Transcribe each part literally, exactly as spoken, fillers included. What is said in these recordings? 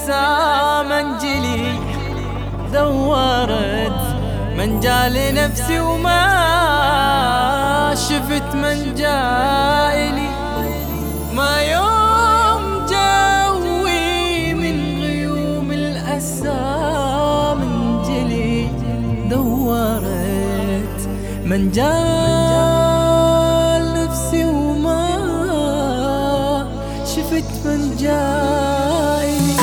الأسى منجلي دورت من جال نفسي وما شفت من جائلي. ما يوم جوي من غيوم الأسى منجلي دورت من جال نفسي وما شفت من جائلي.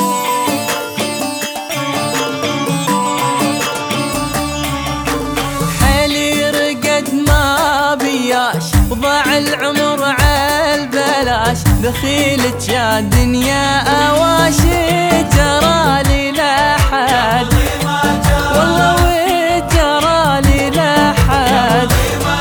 حيلي رقد ما بياش وضاع العمر عالبلاش، دخيلك يا دنيا اواشي جرالي لا حد والله وجرالي لا حد.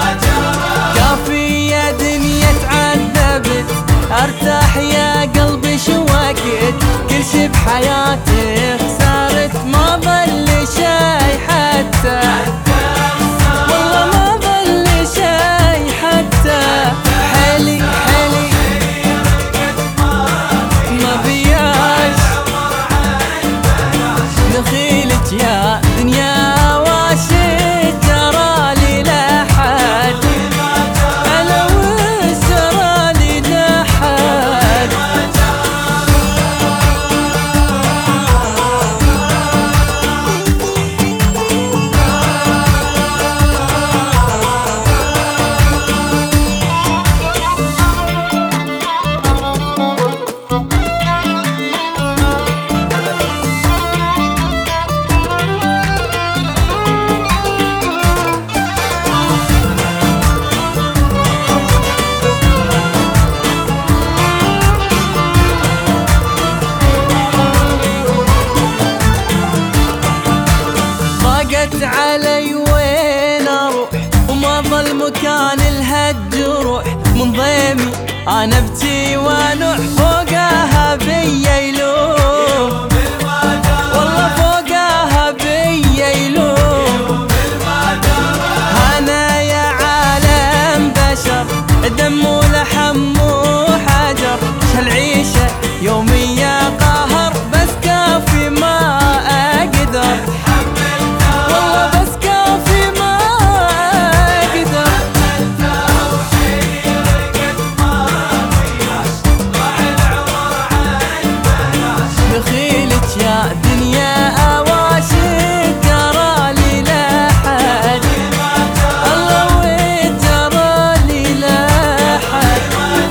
كافي يا دنيا تعذبت ارتاح يا قلبي شو وقت، كل شي بحياتي خسرت ما ظل شي حتى والله ما ظل شي حتى. حيلي حيلي ما بياش دخيلك يا دنيا واشي جرالي لا حد انا وجرالي لا حد. علي وين اروح وما ظل مكان الهالجروح، من ضيمي انا ابكي وانوح فوقها بيا يلوم والله فوقها بيا يلوم. انا يا عالم بشر دم ولحم وحجر، شهالعيشة يومية قهر بس كافي ما اقدر يا دنيا اواشي جرالي لا حد الله وجرالي لا حد.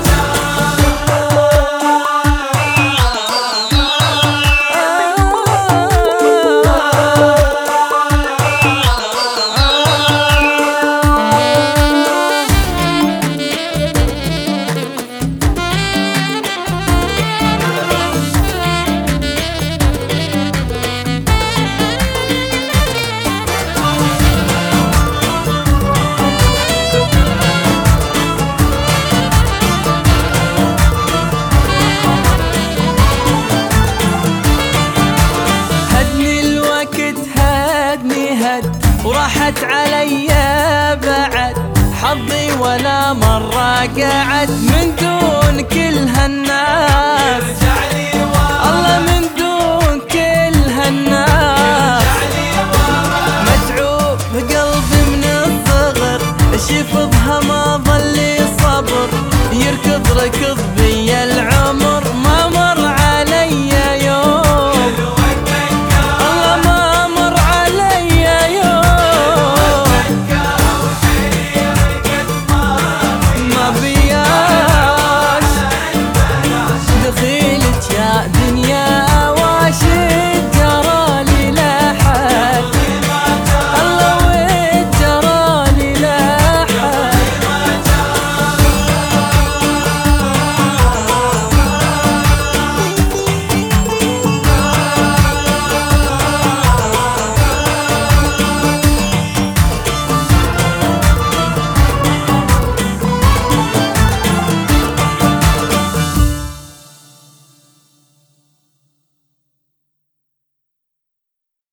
وراحت علي بعد حظي ولا مرة قعد من دون كل هالناس.